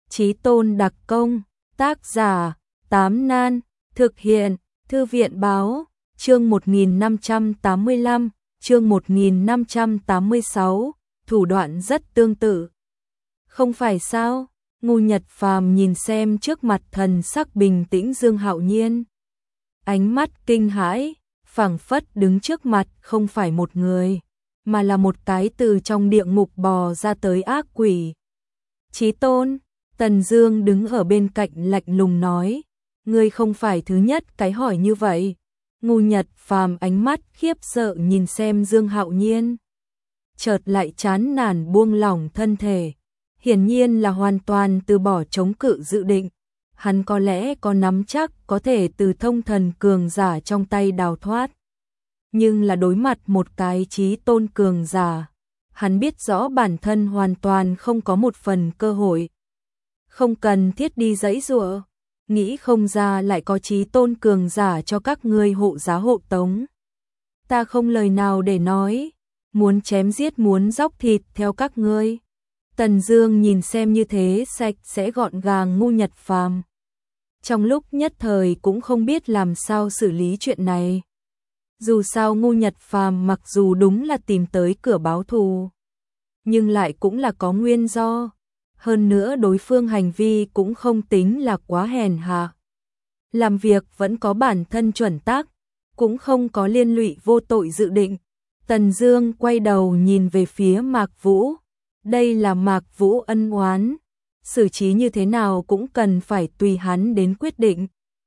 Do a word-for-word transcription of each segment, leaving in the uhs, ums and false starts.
Chí Tôn đặc công, tác giả, Tám Nan, thực hiện, Thư viện báo, chương một nghìn năm trăm tám mươi lăm, chương một nghìn năm trăm tám mươi sáu, thủ đoạn rất tương tự. Không phải sao? Ngô Nhật Phàm nhìn xem trước mặt thần sắc bình tĩnh Dương Hạo Nhiên. Ánh mắt kinh hãi, phảng phất đứng trước mặt không phải một người, mà là một cái từ trong địa ngục bò ra tới ác quỷ. Chí Tôn, Tần Dương đứng ở bên cạnh lạnh lùng nói, ngươi không phải thứ nhất cái hỏi như vậy. Ngô Nhật Phàm ánh mắt khiếp sợ nhìn xem Dương Hạo Nhiên, chợt lại chán nản buông lỏng thân thể, hiển nhiên là hoàn toàn từ bỏ chống cự dự định. Hắn có lẽ có nắm chắc có thể từ thông thần cường giả trong tay đào thoát, nhưng là đối mặt một cái chí tôn cường giả, hắn biết rõ bản thân hoàn toàn không có một phần cơ hội. Không cần thiết đi giãy giụa, nghĩ không ra lại có chí tôn cường giả cho các ngươi hộ giá hộ tống. Ta không lời nào để nói, muốn chém giết muốn dóc thịt theo các ngươi. Tần Dương nhìn xem như thế sạch sẽ gọn gàng Ngô Nhật Phàm, trong lúc nhất thời cũng không biết làm sao xử lý chuyện này. Dù sao Ngô Nhật Phàm mặc dù đúng là tìm tới cửa báo thù, nhưng lại cũng là có nguyên do. Hơn nữa đối phương hành vi cũng không tính là quá hèn hạ. Làm việc vẫn có bản thân chuẩn tắc, cũng không có liên lụy vô tội dự định. Tần Dương quay đầu nhìn về phía Mạc Vũ. Đây là Mạc Vũ ân oán, xử trí như thế nào cũng cần phải tùy hắn đến quyết định.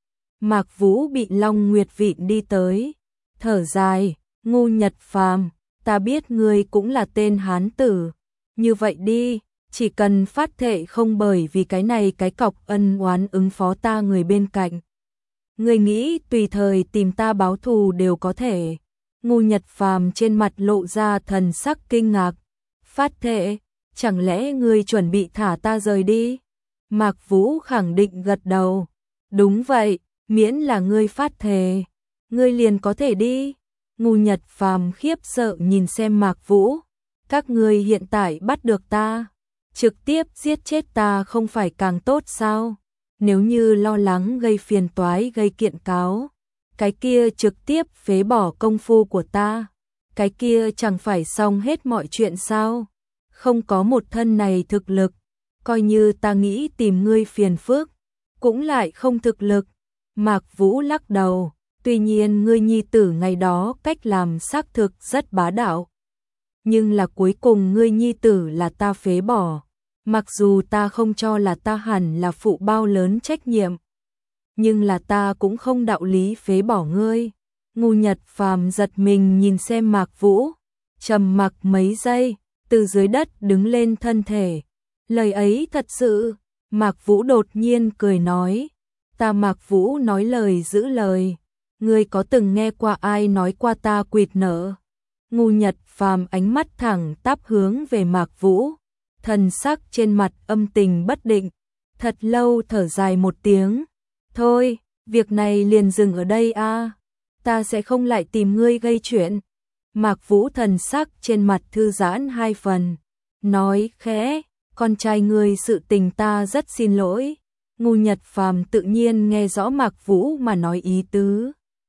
Mạc Vũ bị Long Nguyệt vịn đi tới, thở dài, Ngô Nhật Phàm, ta biết ngươi cũng là tên hán tử, như vậy đi, chỉ cần phát thệ không bởi vì cái này cái cọc ân oán ứng phó ta người bên cạnh. Ngươi nghĩ tùy thời tìm ta báo thù đều có thể. Ngô Nhật Phàm trên mặt lộ ra thần sắc kinh ngạc. Phát thệ, chẳng lẽ ngươi chuẩn bị thả ta rời đi? Mạc Vũ khẳng định gật đầu. Đúng vậy, miễn là ngươi phát thề, ngươi liền có thể đi. Ngô Nhật Phàm khiếp sợ nhìn xem Mạc Vũ. Các ngươi hiện tại bắt được ta, trực tiếp giết chết ta không phải càng tốt sao? Nếu như lo lắng gây phiền toái gây kiện cáo, cái kia trực tiếp phế bỏ công phu của ta, cái kia chẳng phải xong hết mọi chuyện sao? Không có một thân này thực lực, coi như ta nghĩ tìm ngươi phiền phức, cũng lại không thực lực. Mạc Vũ lắc đầu, tuy nhiên ngươi nhi tử ngày đó cách làm xác thực rất bá đạo, nhưng là cuối cùng ngươi nhi tử là ta phế bỏ, mặc dù ta không cho là ta hẳn là phụ bao lớn trách nhiệm, nhưng là ta cũng không đạo lý phế bỏ ngươi. Ngô Nhật Phàm giật mình nhìn xem Mạc Vũ, trầm mặc mấy giây, từ dưới đất đứng lên thân thể. Lời ấy thật sự. Mạc Vũ đột nhiên cười nói, ta Mạc Vũ nói lời giữ lời. Ngươi có từng nghe qua ai nói qua ta quỵt nợ? Ngô Nhật Phàm ánh mắt thẳng tắp hướng về Mạc Vũ, thần sắc trên mặt âm tình bất định, thật lâu thở dài một tiếng. Thôi, việc này liền dừng ở đây a, ta sẽ không lại tìm ngươi gây chuyện. Mạc Vũ thần sắc trên mặt thư giãn hai phần, nói khẽ, con trai ngươi sự tình ta rất xin lỗi. Ngô Nhật Phàm tự nhiên nghe rõ Mạc Vũ mà nói ý tứ.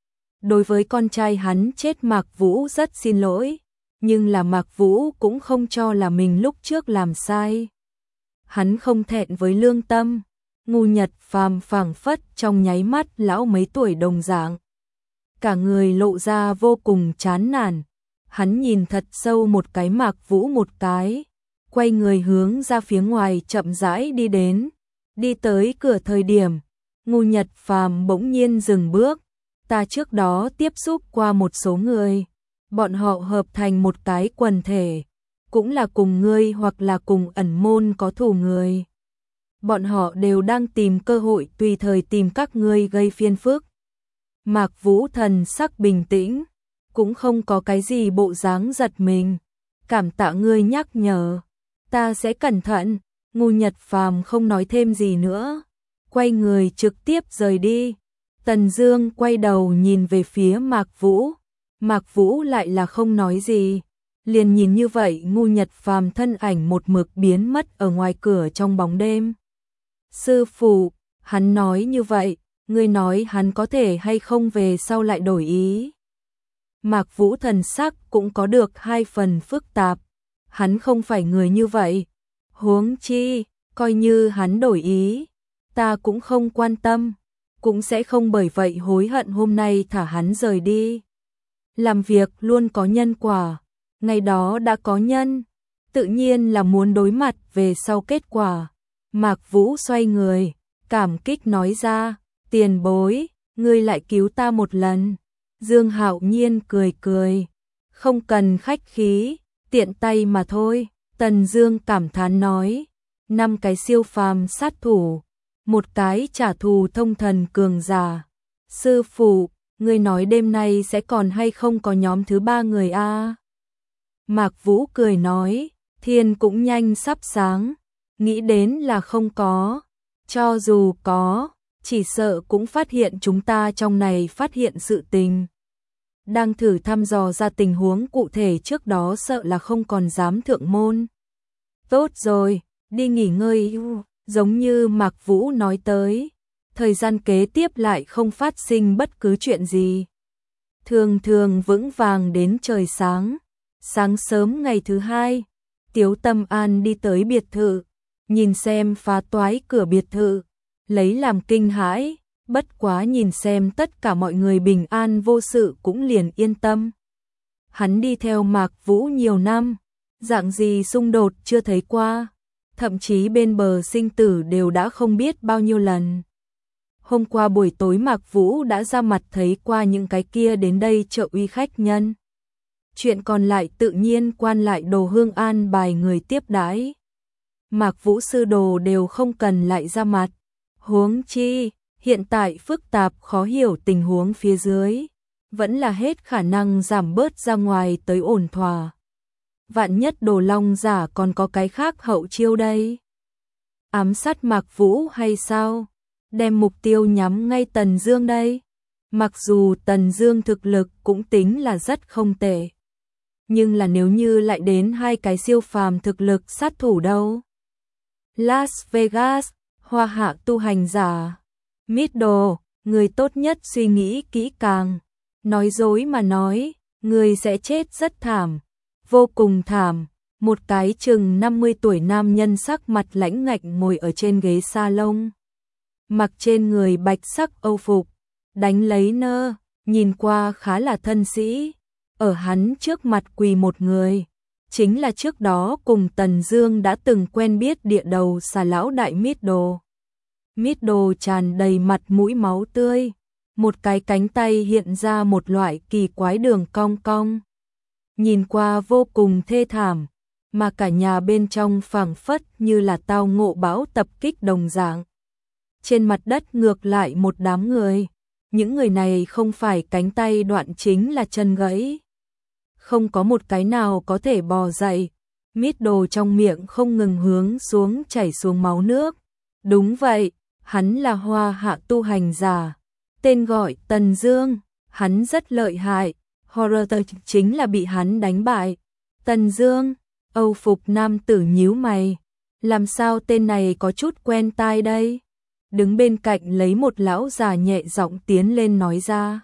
Đối với con trai hắn chết Mạc Vũ rất xin lỗi, nhưng là Mạc Vũ cũng không cho là mình lúc trước làm sai. Hắn không thẹn với lương tâm. Ngô Nhật Phàm phảng phất trong nháy mắt lão mấy tuổi đồng dạng, cả người lộ ra vô cùng chán nản. Hắn nhìn thật sâu một cái Mạc Vũ một cái, quay người hướng ra phía ngoài chậm rãi đi đến. Đi tới cửa thời điểm, Ngô Nhật Phàm bỗng nhiên dừng bước. Ta trước đó tiếp xúc qua một số người, bọn họ hợp thành một cái quần thể, cũng là cùng ngươi hoặc là cùng ẩn môn có thù người. Bọn họ đều đang tìm cơ hội tùy thời tìm các ngươi gây phiền phức. Mạc Vũ thần sắc bình tĩnh, cũng không có cái gì bộ dáng giật mình. Cảm tạ ngươi nhắc nhở, ta sẽ cẩn thận. Ngô Nhật Phàm không nói thêm gì nữa, quay người trực tiếp rời đi. Tần Dương quay đầu nhìn về phía Mạc Vũ, Mạc Vũ lại là không nói gì, liền nhìn như vậy Ngô Nhật Phàm thân ảnh một mực biến mất ở ngoài cửa trong bóng đêm. Sư phụ, hắn nói như vậy, ngươi nói hắn có thể hay không về sau lại đổi ý. Mạc Vũ thần sắc cũng có được hai phần phức tạp, hắn không phải người như vậy. Huống chi, coi như hắn đổi ý, ta cũng không quan tâm, cũng sẽ không bởi vậy hối hận hôm nay thả hắn rời đi. Làm việc luôn có nhân quả, ngày đó đã có nhân, tự nhiên là muốn đối mặt về sau kết quả. Mạc Vũ xoay người, cảm kích nói ra, tiền bối, ngươi lại cứu ta một lần. Dương Hạo Nhiên cười cười, không cần khách khí, tiện tay mà thôi. Tần Dương cảm thán nói, năm cái siêu phàm sát thủ, một cái trả thù thông thần cường giả. Sư phụ, ngươi nói đêm nay sẽ còn hay không có nhóm thứ ba người a? Mạc Vũ cười nói, thiên cũng nhanh sắp sáng, nghĩ đến là không có, cho dù có, chỉ sợ cũng phát hiện chúng ta trong này phát hiện sự tình. Đang thử thăm dò ra tình huống cụ thể trước đó sợ là không còn dám thượng môn. Tốt rồi, đi nghỉ ngơi, giống như Mạc Vũ nói tới, thời gian kế tiếp lại không phát sinh bất cứ chuyện gì. Thường thường vững vàng đến trời sáng. Sáng sớm ngày thứ hai, Tiếu Tâm An đi tới biệt thự, nhìn xem phá toái cửa biệt thự, lấy làm kinh hãi, bất quá nhìn xem tất cả mọi người bình an vô sự cũng liền yên tâm. Hắn đi theo Mạc Vũ nhiều năm, dạng gì xung đột chưa thấy qua, thậm chí bên bờ sinh tử đều đã không biết bao nhiêu lần. Hôm qua buổi tối Mạc Vũ đã ra mặt thấy qua những cái kia đến đây trợ uy khách nhân. Chuyện còn lại tự nhiên quan lại Đồ Hương an bài người tiếp đãi. Mạc Vũ sư đồ đều không cần lại ra mặt. Huống chi, hiện tại phức tạp khó hiểu tình huống phía dưới, vẫn là hết khả năng giảm bớt ra ngoài tới ổn thỏa. Vạn nhất Đồ Long giả còn có cái khác hậu chiêu đây. Ám sát Mạc Vũ hay sao? Đem mục tiêu nhắm ngay Tần Dương đây. Mặc dù Tần Dương thực lực cũng tính là rất không tệ, nhưng là nếu như lại đến hai cái siêu phàm thực lực sát thủ đâu? Las Vegas, Hoa Hạ tu hành giả. Middle, người tốt nhất suy nghĩ kỹ càng. Nói dối mà nói, người sẽ chết rất thảm, vô cùng thảm. Một cái chừng năm mươi tuổi nam nhân sắc mặt lãnh ngạch ngồi ở trên ghế salon, mặc trên người bạch sắc âu phục, đánh lấy nơ, nhìn qua khá là thân sĩ. Ở hắn trước mặt quỳ một người, chính là trước đó cùng Tần Dương đã từng quen biết địa đầu xà lão đại Middle. Middle tràn đầy mặt mũi máu tươi, một cái cánh tay hiện ra một loại kỳ quái đường cong cong, nhìn qua vô cùng thê thảm, mà cả nhà bên trong phảng phất như là tao ngộ bão tập kích đồng dạng. Trên mặt đất ngược lại một đám người, những người này không phải cánh tay đoạn chính là chân gãy, không có một cái nào có thể bò dậy. Middle trong miệng không ngừng hướng xuống chảy xuống máu nước. Đúng vậy, hắn là Hoa Hạ tu hành giả, tên gọi Tần Dương, hắn rất lợi hại, Horror chính là bị hắn đánh bại. Tần Dương, Âu phục nam tử nhíu mày, làm sao tên này có chút quen tai đây? Đứng bên cạnh lấy một lão già nhẹ giọng tiến lên nói ra.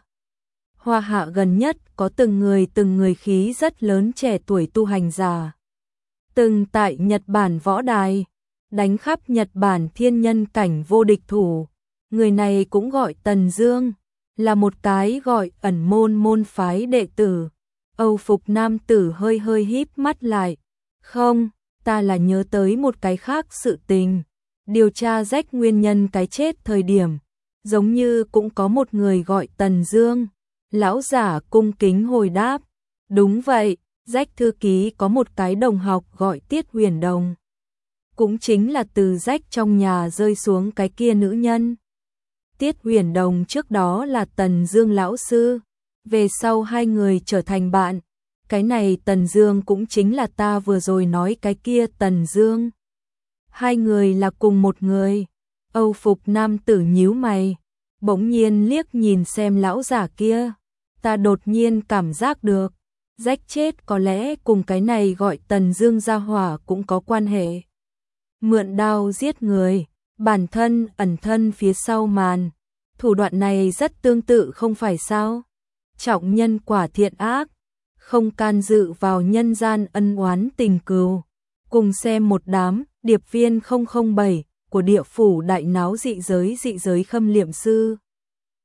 Hoa Hạ gần nhất có từng người từng người khí rất lớn trẻ tuổi tu hành giả, từng tại Nhật Bản võ đài đánh khắp Nhật Bản thiên nhân cảnh vô địch thủ. Người này cũng gọi Tần Dương, là một cái gọi ẩn môn môn phái đệ tử. Âu phục nam tử hơi hơi híp mắt lại. Không, ta là nhớ tới một cái khác sự tình. Điều tra rách nguyên nhân cái chết thời điểm, giống như cũng có một người gọi Tần Dương. Lão giả cung kính hồi đáp. Đúng vậy, rách thư ký có một cái đồng học gọi Tiết Huyền Đồng, cũng chính là từ rách trong nhà rơi xuống cái kia nữ nhân. Tiết Huyền Đồng trước đó là Tần Dương lão sư, về sau hai người trở thành bạn. Cái này Tần Dương cũng chính là ta vừa rồi nói cái kia Tần Dương. Hai người là cùng một người. Âu phục nam tử nhíu mày, bỗng nhiên liếc nhìn xem lão giả kia. Ta đột nhiên cảm giác được, rách chết có lẽ cùng cái này gọi Tần Dương gia hỏa cũng có quan hệ. Mượn đao giết người, bản thân ẩn thân phía sau màn. Thủ đoạn này rất tương tự không phải sao? Trọng nhân quả thiện ác, không can dự vào nhân gian ân oán tình cừu. Cùng xem một đám điệp viên không không bảy của địa phủ đại náo dị giới dị giới Khâm Liệm Sư.